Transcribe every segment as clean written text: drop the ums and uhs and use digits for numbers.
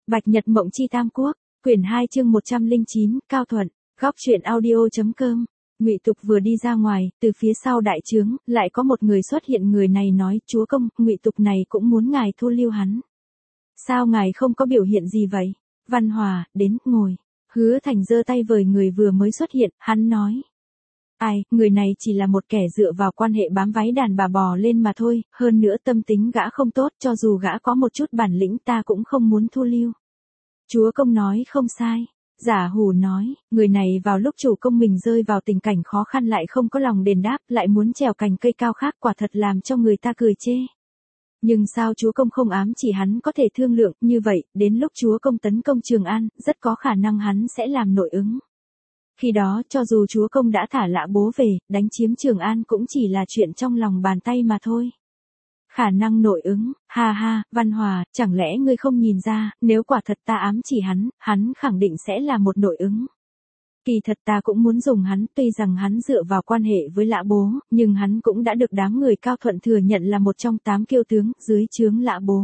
Bạch Nhật Mộng Chi Tam Quốc, quyển 2 chương 109, Cao Thuận, góc truyện audio.com. Ngụy Tục vừa đi ra ngoài, từ phía sau đại trướng, lại có một người xuất hiện, người này nói, chúa công, Ngụy Tục này cũng muốn ngài thu lưu hắn. Sao ngài không có biểu hiện gì vậy? Văn Hòa, đến, ngồi. Hứa Thành giơ tay với người vừa mới xuất hiện, hắn nói. Ai, người này chỉ là một kẻ dựa vào quan hệ bám váy đàn bà bò lên mà thôi, hơn nữa tâm tính gã không tốt, cho dù gã có một chút bản lĩnh ta cũng không muốn thu lưu. Chúa công nói không sai. Giả Hủ nói, người này vào lúc chủ công mình rơi vào tình cảnh khó khăn lại không có lòng đền đáp, lại muốn trèo cành cây cao khác, quả thật làm cho người ta cười chê. Nhưng sao chúa công không ám chỉ hắn có thể thương lượng, như vậy, đến lúc chúa công tấn công Trường An, rất có khả năng hắn sẽ làm nội ứng. Khi đó, cho dù chúa công đã thả Lã Bố về, đánh chiếm Trường An cũng chỉ là chuyện trong lòng bàn tay mà thôi. Khả năng nội ứng, ha ha, Văn Hòa, chẳng lẽ ngươi không nhìn ra, nếu quả thật ta ám chỉ hắn khẳng định sẽ là một nội ứng. Kỳ thật ta cũng muốn dùng hắn, tuy rằng hắn dựa vào quan hệ với Lã Bố, nhưng hắn cũng đã được đám người Cao Thuận thừa nhận là một trong 8 kiêu tướng, dưới trướng Lã Bố.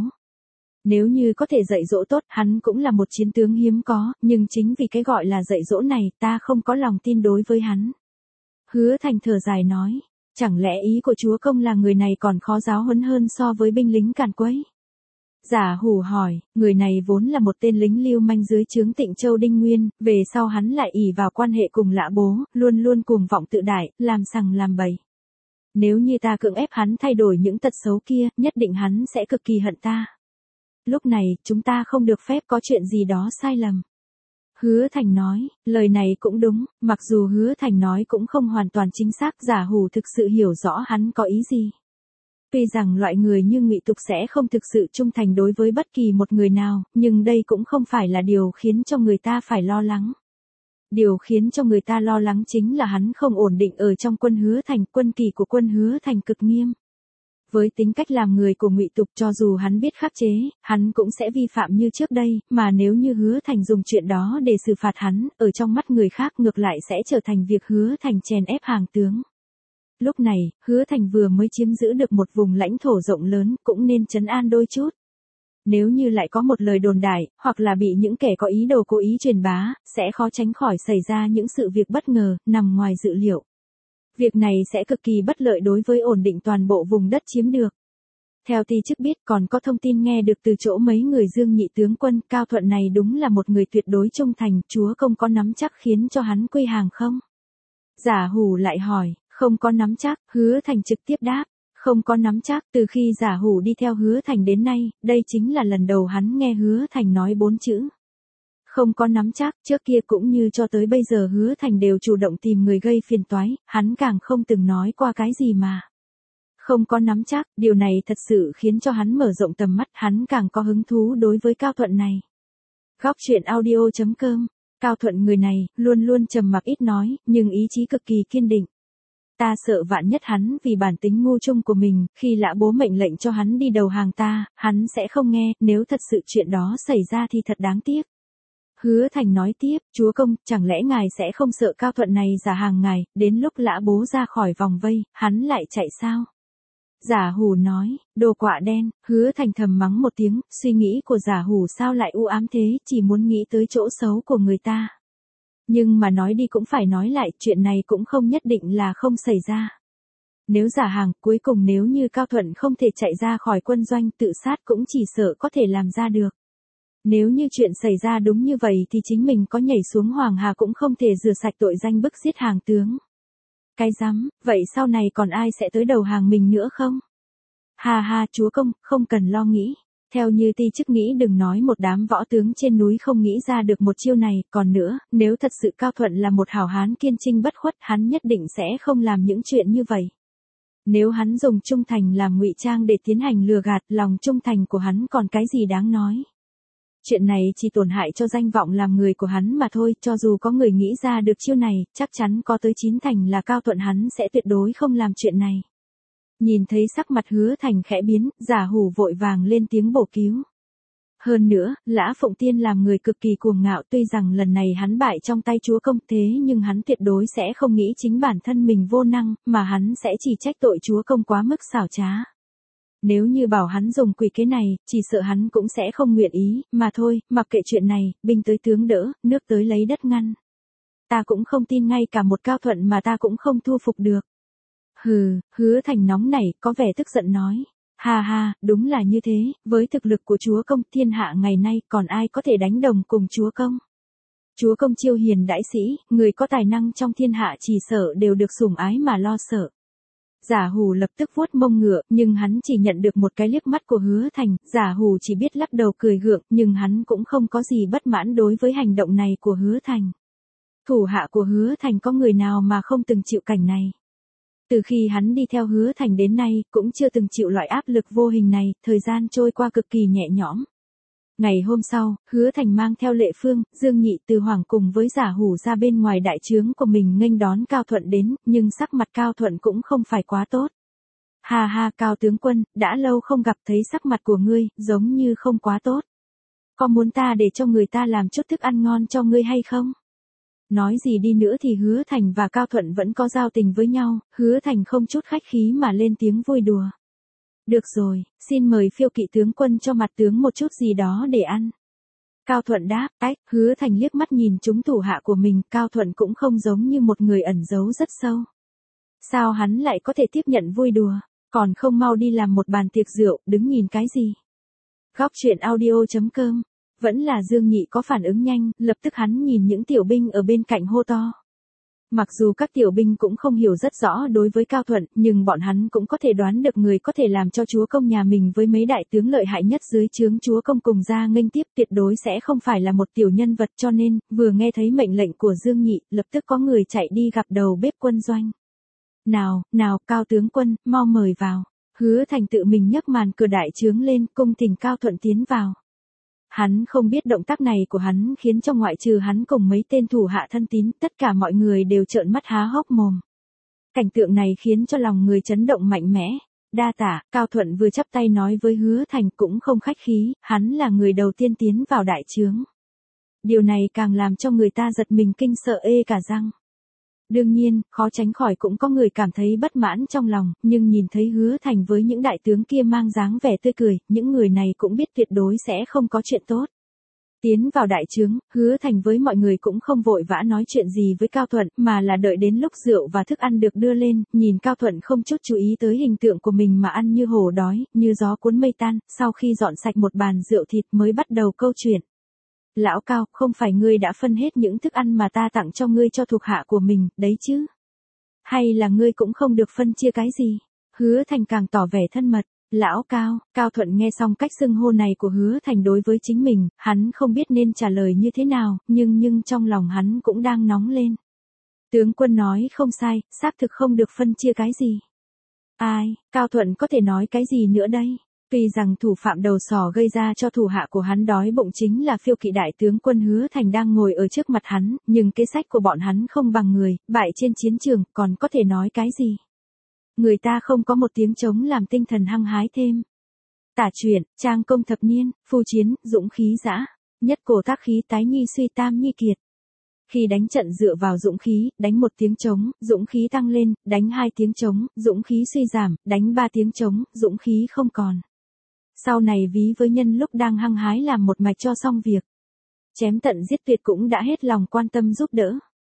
Nếu như có thể dạy dỗ tốt, hắn cũng là một chiến tướng hiếm có, nhưng chính vì cái gọi là dạy dỗ này, ta không có lòng tin đối với hắn. Hứa Thành thở dài nói, chẳng lẽ ý của chúa công là người này còn khó giáo huấn hơn so với binh lính càn quấy? Giả Hủ hỏi, người này vốn là một tên lính lưu manh dưới trướng Tịnh Châu Đinh Nguyên, về sau hắn lại ỷ vào quan hệ cùng Lã Bố, luôn luôn cuồng vọng tự đại, làm sằng làm bậy. Nếu như ta cưỡng ép hắn thay đổi những tật xấu kia, nhất định hắn sẽ cực kỳ hận ta. Lúc này, chúng ta không được phép có chuyện gì đó sai lầm. Hứa Thành nói, lời này cũng đúng, mặc dù Hứa Thành nói cũng không hoàn toàn chính xác, Giả Hủ thực sự hiểu rõ hắn có ý gì. Tuy rằng loại người như Ngụy Tục sẽ không thực sự trung thành đối với bất kỳ một người nào, nhưng đây cũng không phải là điều khiến cho người ta phải lo lắng. Điều khiến cho người ta lo lắng chính là hắn không ổn định ở trong quân Hứa Thành, quân kỷ của quân Hứa Thành cực nghiêm. Với tính cách làm người của Ngụy Tục, cho dù hắn biết khắc chế, hắn cũng sẽ vi phạm như trước đây, mà nếu như Hứa Thành dùng chuyện đó để xử phạt hắn, ở trong mắt người khác ngược lại sẽ trở thành việc Hứa Thành chèn ép hàng tướng. Lúc này, Hứa Thành vừa mới chiếm giữ được một vùng lãnh thổ rộng lớn, cũng nên trấn an đôi chút. Nếu như lại có một lời đồn đại, hoặc là bị những kẻ có ý đồ cố ý truyền bá, sẽ khó tránh khỏi xảy ra những sự việc bất ngờ, nằm ngoài dự liệu. Việc này sẽ cực kỳ bất lợi đối với ổn định toàn bộ vùng đất chiếm được. Theo ti chức biết, còn có thông tin nghe được từ chỗ mấy người Dương nhị tướng quân, Cao Thuận này đúng là một người tuyệt đối trung thành, chúa công có nắm chắc khiến cho hắn quy hàng không? Giả Hủ lại hỏi, không có nắm chắc, Hứa Thành trực tiếp đáp, không có nắm chắc, từ khi Giả Hủ đi theo Hứa Thành đến nay, đây chính là lần đầu hắn nghe Hứa Thành nói 4 chữ. Không có nắm chắc, trước kia cũng như cho tới bây giờ Hứa Thành đều chủ động tìm người gây phiền toái, hắn càng không từng nói qua cái gì mà. Không có nắm chắc, điều này thật sự khiến cho hắn mở rộng tầm mắt, hắn càng có hứng thú đối với Cao Thuận này. Góc truyện audio.com, Cao Thuận người này, luôn luôn trầm mặc ít nói, nhưng ý chí cực kỳ kiên định. Ta sợ vạn nhất hắn vì bản tính ngu chung của mình, khi Lã Bố mệnh lệnh cho hắn đi đầu hàng ta, hắn sẽ không nghe, nếu thật sự chuyện đó xảy ra thì thật đáng tiếc. Hứa Thành nói tiếp, chúa công, chẳng lẽ ngài sẽ không sợ Cao Thuận này giả hàng ngài, đến lúc Lã Bố ra khỏi vòng vây, hắn lại chạy sao? Giả Hủ nói, đồ quạ đen, Hứa Thành thầm mắng một tiếng, suy nghĩ của Giả Hủ sao lại u ám thế, chỉ muốn nghĩ tới chỗ xấu của người ta. Nhưng mà nói đi cũng phải nói lại, chuyện này cũng không nhất định là không xảy ra. Nếu giả hàng, cuối cùng nếu như Cao Thuận không thể chạy ra khỏi quân doanh, tự sát cũng chỉ sợ có thể làm ra được. Nếu như chuyện xảy ra đúng như vậy thì chính mình có nhảy xuống Hoàng Hà cũng không thể rửa sạch tội danh bức giết hàng tướng. Cái rắm, vậy sau này còn ai sẽ tới đầu hàng mình nữa không? Ha ha, chúa công, không cần lo nghĩ. Theo như ti chức nghĩ, đừng nói một đám võ tướng trên núi không nghĩ ra được một chiêu này, còn nữa, nếu thật sự Cao Thuận là một hảo hán kiên trinh bất khuất, hắn nhất định sẽ không làm những chuyện như vậy. Nếu hắn dùng trung thành làm ngụy trang để tiến hành lừa gạt, lòng trung thành của hắn còn cái gì đáng nói. Chuyện này chỉ tổn hại cho danh vọng làm người của hắn mà thôi, cho dù có người nghĩ ra được chiêu này, chắc chắn có tới 9 thành là Cao Thuận hắn sẽ tuyệt đối không làm chuyện này. Nhìn thấy sắc mặt Hứa Thành khẽ biến, Giả Hủ vội vàng lên tiếng bổ cứu. Hơn nữa, Lã Phụng Tiên làm người cực kỳ cuồng ngạo, tuy rằng lần này hắn bại trong tay chúa công thế nhưng hắn tuyệt đối sẽ không nghĩ chính bản thân mình vô năng, mà hắn sẽ chỉ trách tội chúa công quá mức xảo trá. Nếu như bảo hắn dùng quỷ kế này, chỉ sợ hắn cũng sẽ không nguyện ý, mà thôi, mặc kệ chuyện này, binh tới tướng đỡ, nước tới lấy đất ngăn. Ta cũng không tin ngay cả một Cao Thuận mà ta cũng không thu phục được. Hừ, Hứa Thành nóng nảy, có vẻ tức giận nói. Ha ha, đúng là như thế, với thực lực của chúa công thiên hạ ngày nay còn ai có thể đánh đồng cùng chúa công. Chúa công chiêu hiền đãi sĩ, người có tài năng trong thiên hạ chỉ sợ đều được sủng ái mà lo sợ. Giả Hủ lập tức vuốt mông ngựa, nhưng hắn chỉ nhận được một cái liếc mắt của Hứa Thành, Giả Hủ chỉ biết lắc đầu cười gượng, nhưng hắn cũng không có gì bất mãn đối với hành động này của Hứa Thành. Thủ hạ của Hứa Thành có người nào mà không từng chịu cảnh này. Từ khi hắn đi theo Hứa Thành đến nay, cũng chưa từng chịu loại áp lực vô hình này, thời gian trôi qua cực kỳ nhẹ nhõm. Ngày hôm sau, Hứa Thành mang theo Lệ Phương, Dương Nhị Từ Hoàng cùng với Giả Hủ ra bên ngoài đại trướng của mình nghênh đón Cao Thuận đến, nhưng sắc mặt Cao Thuận cũng không phải quá tốt. Ha ha, Cao tướng quân, đã lâu không gặp, thấy sắc mặt của ngươi, giống như không quá tốt. Có muốn ta để cho người ta làm chút thức ăn ngon cho ngươi hay không? Nói gì đi nữa thì Hứa Thành và Cao Thuận vẫn có giao tình với nhau, Hứa Thành không chút khách khí mà lên tiếng vui đùa. Được rồi, xin mời Phiêu Kỵ tướng quân cho mặt tướng một chút gì đó để ăn. Cao Thuận đáp, Hứa Thành liếc mắt nhìn chúng thủ hạ của mình, Cao Thuận cũng không giống như một người ẩn giấu rất sâu. Sao hắn lại có thể tiếp nhận vui đùa, còn không mau đi làm một bàn tiệc rượu, đứng nhìn cái gì? Góc truyện audio.com. Vẫn là Dương Nhị có phản ứng nhanh, lập tức hắn nhìn những tiểu binh ở bên cạnh hô to. Mặc dù các tiểu binh cũng không hiểu rất rõ đối với Cao Thuận, nhưng bọn hắn cũng có thể đoán được người có thể làm cho chúa công nhà mình với mấy đại tướng lợi hại nhất dưới trướng chúa công cùng ra nghênh tiếp tuyệt đối sẽ không phải là một tiểu nhân vật, cho nên, vừa nghe thấy mệnh lệnh của Dương Nhị, lập tức có người chạy đi gặp đầu bếp quân doanh. Nào, Cao tướng quân, mau mời vào. Hứa Thành tự mình nhấc màn cửa đại trướng lên, cung thỉnh Cao Thuận tiến vào. Hắn không biết động tác này của hắn khiến cho ngoại trừ hắn cùng mấy tên thủ hạ thân tín, tất cả mọi người đều trợn mắt há hốc mồm. Cảnh tượng này khiến cho lòng người chấn động mạnh mẽ. Đa tạ, Cao Thuận vừa chắp tay nói với Hứa Thành cũng không khách khí, hắn là người đầu tiên tiến vào đại trướng. Điều này càng làm cho người ta giật mình kinh sợ ê cả răng. Đương nhiên, khó tránh khỏi cũng có người cảm thấy bất mãn trong lòng, nhưng nhìn thấy Hứa Thành với những đại tướng kia mang dáng vẻ tươi cười, những người này cũng biết tuyệt đối sẽ không có chuyện tốt. Tiến vào đại trướng, Hứa Thành với mọi người cũng không vội vã nói chuyện gì với Cao Thuận, mà là đợi đến lúc rượu và thức ăn được đưa lên, nhìn Cao Thuận không chút chú ý tới hình tượng của mình mà ăn như hổ đói, như gió cuốn mây tan, sau khi dọn sạch một bàn rượu thịt mới bắt đầu câu chuyện. Lão Cao, không phải ngươi đã phân hết những thức ăn mà ta tặng cho ngươi cho thuộc hạ của mình, đấy chứ? Hay là ngươi cũng không được phân chia cái gì? Hứa Thành càng tỏ vẻ thân mật. Lão Cao, Cao Thuận nghe xong cách xưng hô này của Hứa Thành đối với chính mình, hắn không biết nên trả lời như thế nào, nhưng trong lòng hắn cũng đang nóng lên. Tướng quân nói không sai, xác thực không được phân chia cái gì. Ai, Cao Thuận có thể nói cái gì nữa đây? Tuy rằng thủ phạm đầu sỏ gây ra cho thủ hạ của hắn đói bụng chính là Phiêu Kỵ đại tướng quân Hứa Thành đang ngồi ở trước mặt hắn, nhưng kế sách của bọn hắn không bằng người, bại trên chiến trường, còn có thể nói cái gì? Người ta không có một tiếng trống làm tinh thần hăng hái thêm. Tả truyện, trang công thập niên, phu chiến, dũng khí dã, nhất cổ tác khí tái nhi suy tam nhi kiệt. Khi đánh trận dựa vào dũng khí, đánh một tiếng trống, dũng khí tăng lên, đánh hai tiếng trống, dũng khí suy giảm, đánh ba tiếng trống, dũng khí không còn. Sau này ví với nhân lúc đang hăng hái làm một mạch cho xong việc. Chém tận giết tuyệt cũng đã hết lòng quan tâm giúp đỡ.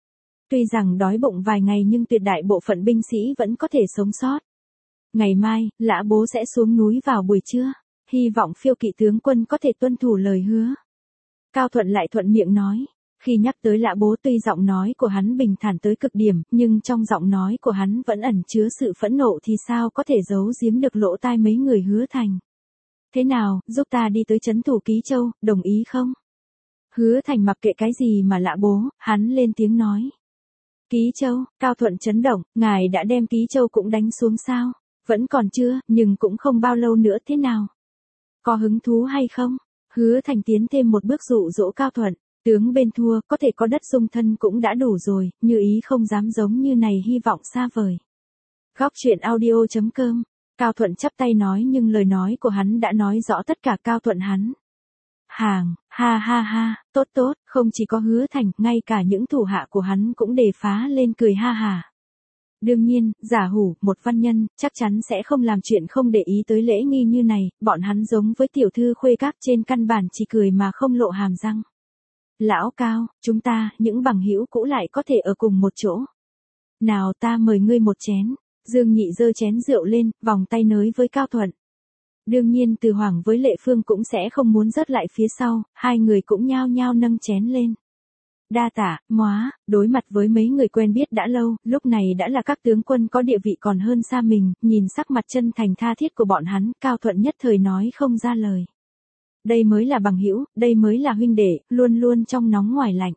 Tuy rằng đói bụng vài ngày nhưng tuyệt đại bộ phận binh sĩ vẫn có thể sống sót. Ngày mai, Lã Bố sẽ xuống núi vào buổi trưa. Hy vọng Phiêu Kỵ tướng quân có thể tuân thủ lời hứa. Cao Thuận lại thuận miệng nói. Khi nhắc tới Lã Bố tuy giọng nói của hắn bình thản tới cực điểm, nhưng trong giọng nói của hắn vẫn ẩn chứa sự phẫn nộ thì sao có thể giấu giếm được lỗ tai mấy người Hứa Thành. Thế nào, giúp ta đi tới trấn thủ Ký Châu, đồng ý không? Hứa Thành mặc kệ cái gì mà Lã Bố, hắn lên tiếng nói. Ký Châu, Cao Thuận chấn động, ngài đã đem Ký Châu cũng đánh xuống sao? Vẫn còn chưa, nhưng cũng không bao lâu nữa thế nào? Có hứng thú hay không? Hứa Thành tiến thêm một bước dụ dỗ Cao Thuận, tướng bên thua có thể có đất dung thân cũng đã đủ rồi, như ý không dám giống như này hy vọng xa vời. Góc truyện audio.com. Cao Thuận chắp tay nói nhưng lời nói của hắn đã nói rõ tất cả. Cao Thuận hắn. Ha ha, tốt, không chỉ có Hứa Thành, ngay cả những thủ hạ của hắn cũng đề phá lên cười ha ha. Đương nhiên, giả hủ, một văn nhân, chắc chắn sẽ không làm chuyện không để ý tới lễ nghi như này, bọn hắn giống với tiểu thư khuê các trên căn bản chỉ cười mà không lộ hàm răng. Lão Cao, chúng ta, những bằng hữu cũ lại có thể ở cùng một chỗ. Nào ta mời ngươi một chén. Dương Nhị giơ chén rượu lên, vòng tay nới với Cao Thuận. Đương nhiên Từ Hoàng với Lệ Phương cũng sẽ không muốn rớt lại phía sau, hai người cũng nhao nhao nâng chén lên. Đa tạ, móa, đối mặt với mấy người quen biết đã lâu, lúc này đã là các tướng quân có địa vị còn hơn xa mình, nhìn sắc mặt chân thành tha thiết của bọn hắn, Cao Thuận nhất thời nói không ra lời. Đây mới là bằng hữu, đây mới là huynh đệ, luôn luôn trong nóng ngoài lạnh.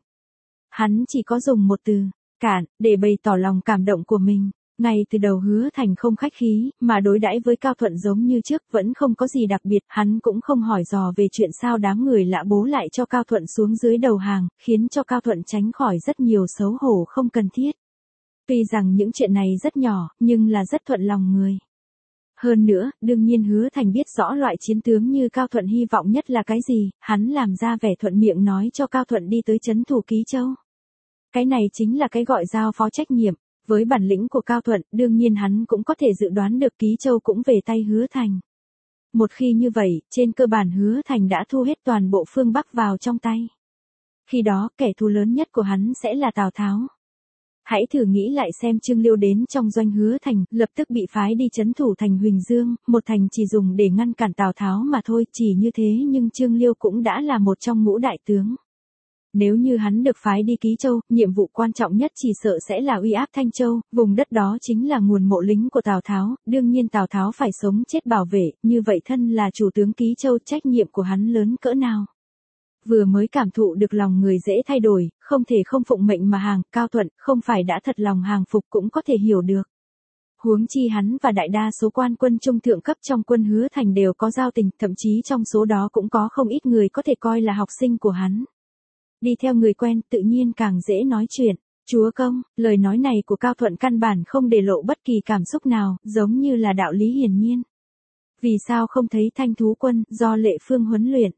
Hắn chỉ có dùng một từ, cạn, để bày tỏ lòng cảm động của mình. Ngay từ đầu Hứa Thành không khách khí, mà đối đãi với Cao Thuận giống như trước, vẫn không có gì đặc biệt, hắn cũng không hỏi dò về chuyện sao đám người lạ bố lại cho Cao Thuận xuống dưới đầu hàng, khiến cho Cao Thuận tránh khỏi rất nhiều xấu hổ không cần thiết. Tuy rằng những chuyện này rất nhỏ, nhưng là rất thuận lòng người. Hơn nữa, đương nhiên Hứa Thành biết rõ loại chiến tướng như Cao Thuận hy vọng nhất là cái gì, hắn làm ra vẻ thuận miệng nói cho Cao Thuận đi tới trấn thủ Ký Châu. Cái này chính là cái gọi giao phó trách nhiệm. Với bản lĩnh của Cao Thuận, đương nhiên hắn cũng có thể dự đoán được Ký Châu cũng về tay Hứa Thành. Một khi như vậy, trên cơ bản Hứa Thành đã thu hết toàn bộ phương Bắc vào trong tay. Khi đó, kẻ thù lớn nhất của hắn sẽ là Tào Tháo. Hãy thử nghĩ lại xem Trương Liêu đến trong doanh Hứa Thành, lập tức bị phái đi trấn thủ thành Huỳnh Dương, một thành chỉ dùng để ngăn cản Tào Tháo mà thôi, chỉ như thế nhưng Trương Liêu cũng đã là một trong ngũ đại tướng. Nếu như hắn được phái đi Ký Châu, nhiệm vụ quan trọng nhất chỉ sợ sẽ là uy áp Thanh Châu, vùng đất đó chính là nguồn mộ lính của Tào Tháo, đương nhiên Tào Tháo phải sống chết bảo vệ, như vậy thân là chủ tướng Ký Châu trách nhiệm của hắn lớn cỡ nào. Vừa mới cảm thụ được lòng người dễ thay đổi, không thể không phụng mệnh mà hàng, Cao Thuận không phải đã thật lòng hàng phục cũng có thể hiểu được. Huống chi hắn và đại đa số quan quân trung thượng cấp trong quân Hứa Thành đều có giao tình, thậm chí trong số đó cũng có không ít người có thể coi là học sinh của hắn. Đi theo người quen tự nhiên càng dễ nói chuyện. Chúa công, lời nói này của Cao Thuận căn bản không để lộ bất kỳ cảm xúc nào, giống như là đạo lý hiển nhiên. Vì sao không thấy Thanh Thú Quân do Lệ Phương huấn luyện?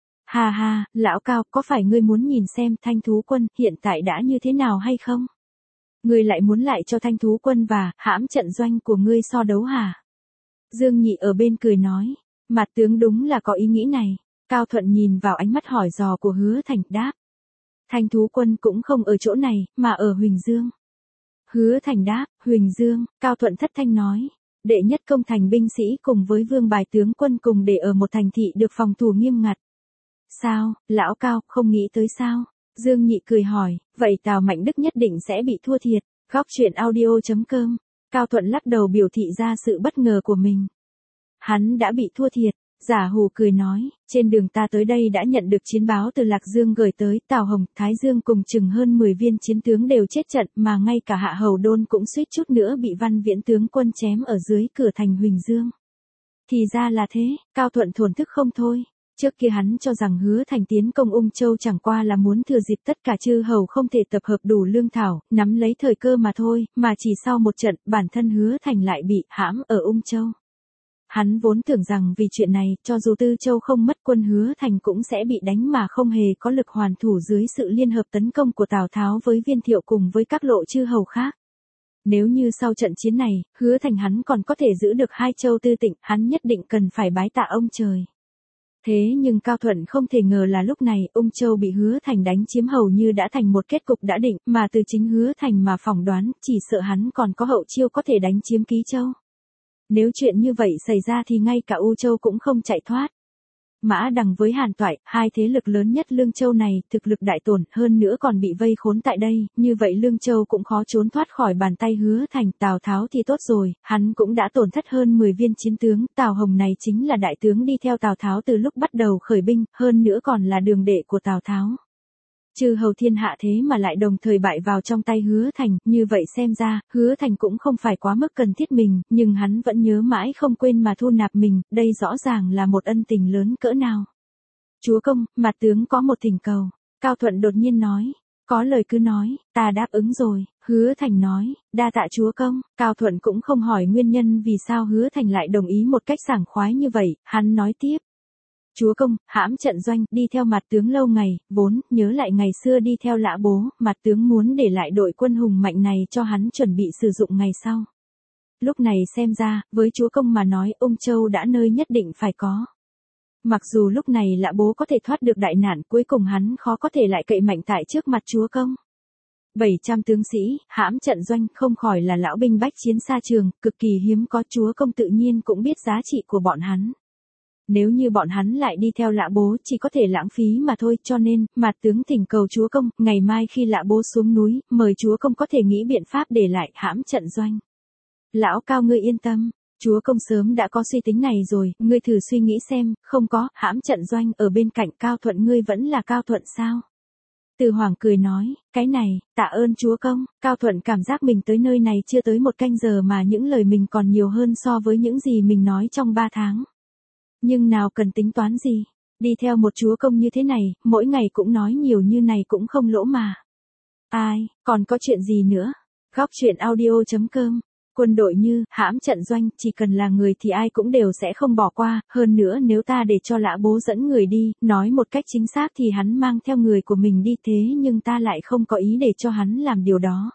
Hà hà, lão Cao, có phải ngươi muốn nhìn xem Thanh Thú Quân hiện tại đã như thế nào hay không? Ngươi lại muốn lại cho Thanh Thú Quân và hãm trận doanh của ngươi so đấu hả? Dương Nhị ở bên cười nói, mặt tướng đúng là có ý nghĩ này. Cao Thuận nhìn vào ánh mắt hỏi dò của Hứa Thành, đáp. Thanh Thú Quân cũng không ở chỗ này, mà ở Huỳnh Dương. Hứa Thành đáp, Huỳnh Dương, Cao Thuận thất thanh nói. Đệ nhất công thành binh sĩ cùng với vương bài tướng quân cùng để ở một thành thị được phòng thủ nghiêm ngặt. Sao, lão Cao, không nghĩ tới sao? Dương Nhị cười hỏi, vậy Tào Mạnh Đức nhất định sẽ bị thua thiệt. Góc truyện audio.com. Cao Thuận lắc đầu biểu thị ra sự bất ngờ của mình. Hắn đã bị thua thiệt. Giả Hù cười nói, trên đường ta tới đây đã nhận được chiến báo từ Lạc Dương gửi tới, Tào Hồng, Thái Dương cùng chừng hơn 10 viên chiến tướng đều chết trận, mà ngay cả Hạ Hầu Đôn cũng suýt chút nữa bị Văn Viễn tướng quân chém ở dưới cửa thành Huỳnh Dương. Thì ra là thế, Cao Thuận thổn thức không thôi. Trước kia hắn cho rằng Hứa Thành tiến công Ung Châu chẳng qua là muốn thừa dịp tất cả chư hầu không thể tập hợp đủ lương thảo, nắm lấy thời cơ mà thôi, mà chỉ sau một trận, bản thân Hứa Thành lại bị hãm ở Ung Châu. Hắn vốn tưởng rằng vì chuyện này, cho dù Tư Châu không mất quân Hứa Thành cũng sẽ bị đánh mà không hề có lực hoàn thủ dưới sự liên hợp tấn công của Tào Tháo với Viên Thiệu cùng với các lộ chư hầu khác. Nếu như sau trận chiến này, Hứa Thành hắn còn có thể giữ được hai châu tư tịnh, hắn nhất định cần phải bái tạ ông trời. Thế nhưng Cao Thuận không thể ngờ là lúc này, Ung Châu bị Hứa Thành đánh chiếm hầu như đã thành một kết cục đã định, mà từ chính Hứa Thành mà phỏng đoán, chỉ sợ hắn còn có hậu chiêu có thể đánh chiếm Ký Châu. Nếu chuyện như vậy xảy ra thì ngay cả U Châu cũng không chạy thoát. Mã Đằng với Hàn Toại, hai thế lực lớn nhất Lương Châu này, thực lực đại tổn, hơn nữa còn bị vây khốn tại đây, như vậy Lương Châu cũng khó trốn thoát khỏi bàn tay Hứa Thành. Tào Tháo thì tốt rồi, hắn cũng đã tổn thất hơn 10 viên chiến tướng, Tào Hồng này chính là đại tướng đi theo Tào Tháo từ lúc bắt đầu khởi binh, hơn nữa còn là đường đệ của Tào Tháo. Chư hầu thiên hạ thế mà lại đồng thời bại vào trong tay Hứa Thành, như vậy xem ra, Hứa Thành cũng không phải quá mức cần thiết mình, nhưng hắn vẫn nhớ mãi không quên mà thu nạp mình, đây rõ ràng là một ân tình lớn cỡ nào. Chúa công, mặt tướng có một thỉnh cầu. Cao Thuận đột nhiên nói, có lời cứ nói, ta đáp ứng rồi. Hứa Thành nói, đa tạ chúa công. Cao Thuận cũng không hỏi nguyên nhân vì sao Hứa Thành lại đồng ý một cách sảng khoái như vậy, hắn nói tiếp. Chúa công, hãm trận doanh, đi theo mặt tướng lâu ngày, vốn, nhớ lại ngày xưa đi theo Lã Bố, mặt tướng muốn để lại đội quân hùng mạnh này cho hắn chuẩn bị sử dụng ngày sau. Lúc này xem ra, với chúa công mà nói, Ung Châu đã nơi nhất định phải có. Mặc dù lúc này Lã Bố có thể thoát được đại nạn, cuối cùng hắn khó có thể lại cậy mạnh tại trước mặt chúa công. 700 tướng sĩ, hãm trận doanh, không khỏi là lão binh bách chiến xa trường, cực kỳ hiếm có, chúa công tự nhiên cũng biết giá trị của bọn hắn. Nếu như bọn hắn lại đi theo Lã Bố chỉ có thể lãng phí mà thôi, cho nên, mặt tướng thỉnh cầu chúa công, ngày mai khi Lã Bố xuống núi, mời chúa công có thể nghĩ biện pháp để lại hãm trận doanh. Lão cao ngươi yên tâm, chúa công sớm đã có suy tính này rồi, ngươi thử suy nghĩ xem, không có, hãm trận doanh ở bên cạnh Cao Thuận ngươi vẫn là Cao Thuận sao? Từ Hoàng cười nói, cái này, tạ ơn chúa công, Cao Thuận cảm giác mình tới nơi này chưa tới một canh giờ mà những lời mình còn nhiều hơn so với những gì mình nói trong 3 tháng. Nhưng nào cần tính toán gì, đi theo một chúa công như thế này, mỗi ngày cũng nói nhiều như này cũng không lỗ mà. Ai, còn có chuyện gì nữa? Góc truyện audio.com. Quân đội như, hãm trận doanh, chỉ cần là người thì ai cũng đều sẽ không bỏ qua, hơn nữa nếu ta để cho Lã Bố dẫn người đi, nói một cách chính xác thì hắn mang theo người của mình đi thế nhưng ta lại không có ý để cho hắn làm điều đó.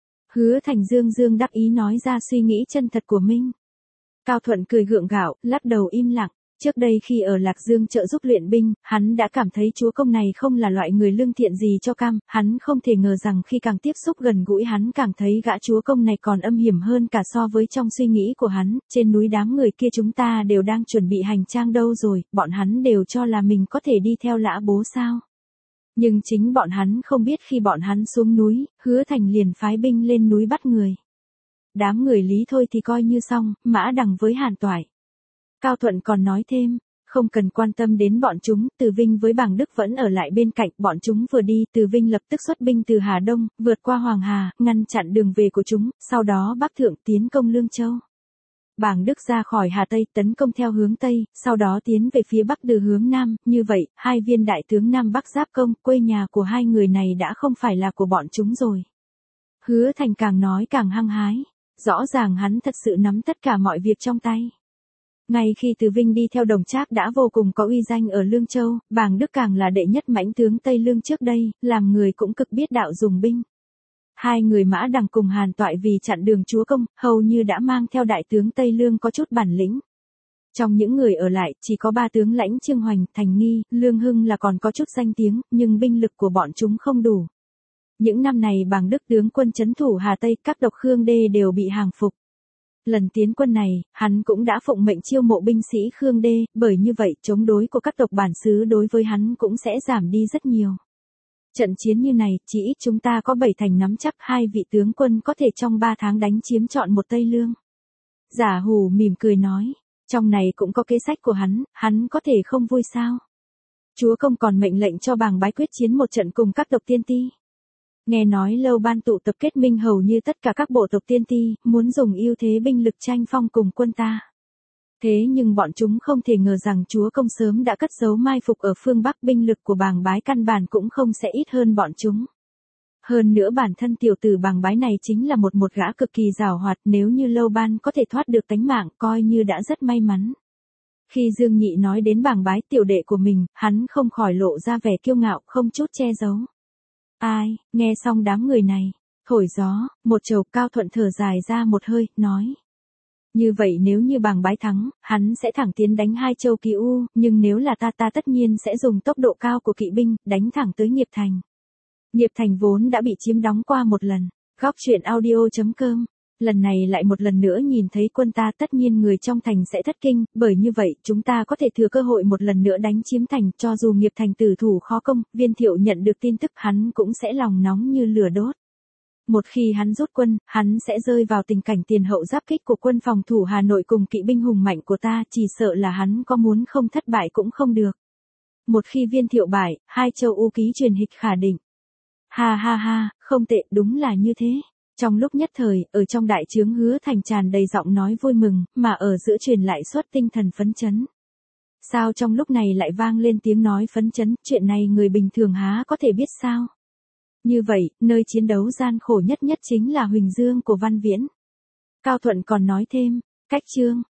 Hứa Thành dương dương đắc ý nói ra suy nghĩ chân thật của mình. Cao Thuận cười gượng gạo, lắc đầu im lặng. Trước đây khi ở Lạc Dương trợ giúp luyện binh, hắn đã cảm thấy chúa công này không là loại người lương thiện gì cho cam, hắn không thể ngờ rằng khi càng tiếp xúc gần gũi hắn càng thấy gã chúa công này còn âm hiểm hơn cả so với trong suy nghĩ của hắn, trên núi đám người kia chúng ta đều đang chuẩn bị hành trang đâu rồi, bọn hắn đều cho là mình có thể đi theo Lã Bố sao. Nhưng chính bọn hắn không biết khi bọn hắn xuống núi, Hứa Thành liền phái binh lên núi bắt người. Đám người Lý thôi thì coi như xong, Mã Đằng với Hàn Toại. Cao Thuận còn nói thêm, không cần quan tâm đến bọn chúng, Từ Vinh với Bàng Đức vẫn ở lại bên cạnh, bọn chúng vừa đi, Từ Vinh lập tức xuất binh từ Hà Đông, vượt qua Hoàng Hà, ngăn chặn đường về của chúng, sau đó bắc thượng tiến công Lương Châu. Bàng Đức ra khỏi Hà Tây tấn công theo hướng Tây, sau đó tiến về phía Bắc từ hướng Nam, như vậy, hai viên đại tướng Nam Bắc giáp công, quê nhà của hai người này đã không phải là của bọn chúng rồi. Hứa Thành càng nói càng hăng hái, rõ ràng hắn thật sự nắm tất cả mọi việc trong tay. Ngay khi Từ Vinh đi theo Đồng Trác đã vô cùng có uy danh ở Lương Châu, Bàng Đức càng là đệ nhất mãnh tướng Tây Lương trước đây, làm người cũng cực biết đạo dùng binh. Hai người Mã Đằng cùng Hàn Toại vì chặn đường chúa công, hầu như đã mang theo đại tướng Tây Lương có chút bản lĩnh. Trong những người ở lại, chỉ có 3 tướng lãnh Trương Hoành, Thành Nghi, Lương Hưng là còn có chút danh tiếng, nhưng binh lực của bọn chúng không đủ. Những năm này Bàng Đức tướng quân trấn thủ Hà Tây, các độc Khương Đê đều bị hàng phục. Lần tiến quân này, hắn cũng đã phụng mệnh chiêu mộ binh sĩ Khương Đê, bởi như vậy chống đối của các tộc bản xứ đối với hắn cũng sẽ giảm đi rất nhiều. Trận chiến như này, chỉ ít chúng ta có 7 thành nắm chắc 2 vị tướng quân có thể trong 3 tháng đánh chiếm trọn một Tây Lương. Giả Hủ mỉm cười nói, trong này cũng có kế sách của hắn có thể không vui sao? Chúa công còn mệnh lệnh cho Bàng Bái quyết chiến một trận cùng các tộc tiên ti. Nghe nói Lâu Ban tụ tập kết minh hầu như tất cả các bộ tộc tiên ti, muốn dùng ưu thế binh lực tranh phong cùng quân ta. Thế nhưng bọn chúng không thể ngờ rằng chúa công sớm đã cất giấu mai phục ở phương Bắc, binh lực của Bàng Bái căn bản cũng không sẽ ít hơn bọn chúng. Hơn nữa bản thân tiểu tử Bàng Bái này chính là một gã cực kỳ giàu hoạt, nếu như Lâu Ban có thể thoát được tánh mạng coi như đã rất may mắn. Khi Dương Nhị nói đến Bàng Bái tiểu đệ của mình, hắn không khỏi lộ ra vẻ kiêu ngạo không chút che giấu. Ai, nghe xong đám người này, thổi gió, một chầu. Cao Thuận thở dài ra một hơi, nói. Như vậy nếu như Bàng Bái thắng, hắn sẽ thẳng tiến đánh 2 châu Kỳ U, nhưng nếu là ta tất nhiên sẽ dùng tốc độ cao của kỵ binh, đánh thẳng tới Nghiệp Thành. Nghiệp Thành vốn đã bị chiếm đóng qua một lần. Góc truyện audio.com. Lần này lại một lần nữa nhìn thấy quân ta, tất nhiên người trong thành sẽ thất kinh, bởi như vậy chúng ta có thể thừa cơ hội một lần nữa đánh chiếm thành, cho dù Nghiệp Thành tử thủ khó công, Viên Thiệu nhận được tin tức hắn cũng sẽ lòng nóng như lửa đốt. Một khi hắn rút quân, hắn sẽ rơi vào tình cảnh tiền hậu giáp kích của quân phòng thủ Hà Nội cùng kỵ binh hùng mạnh của ta, chỉ sợ là hắn có muốn không thất bại cũng không được. Một khi Viên Thiệu bại, 2 châu U ký truyền hịch khả định. Ha ha ha, không tệ, đúng là như thế. Trong lúc nhất thời, ở trong đại trướng Hứa Thành tràn đầy giọng nói vui mừng, mà ở giữa truyền lại suất tinh thần phấn chấn. Sao trong lúc này lại vang lên tiếng nói phấn chấn, chuyện này người bình thường há có thể biết sao? Như vậy, nơi chiến đấu gian khổ nhất chính là Huỳnh Dương của Văn Viễn. Cao Thuận còn nói thêm, cách chương,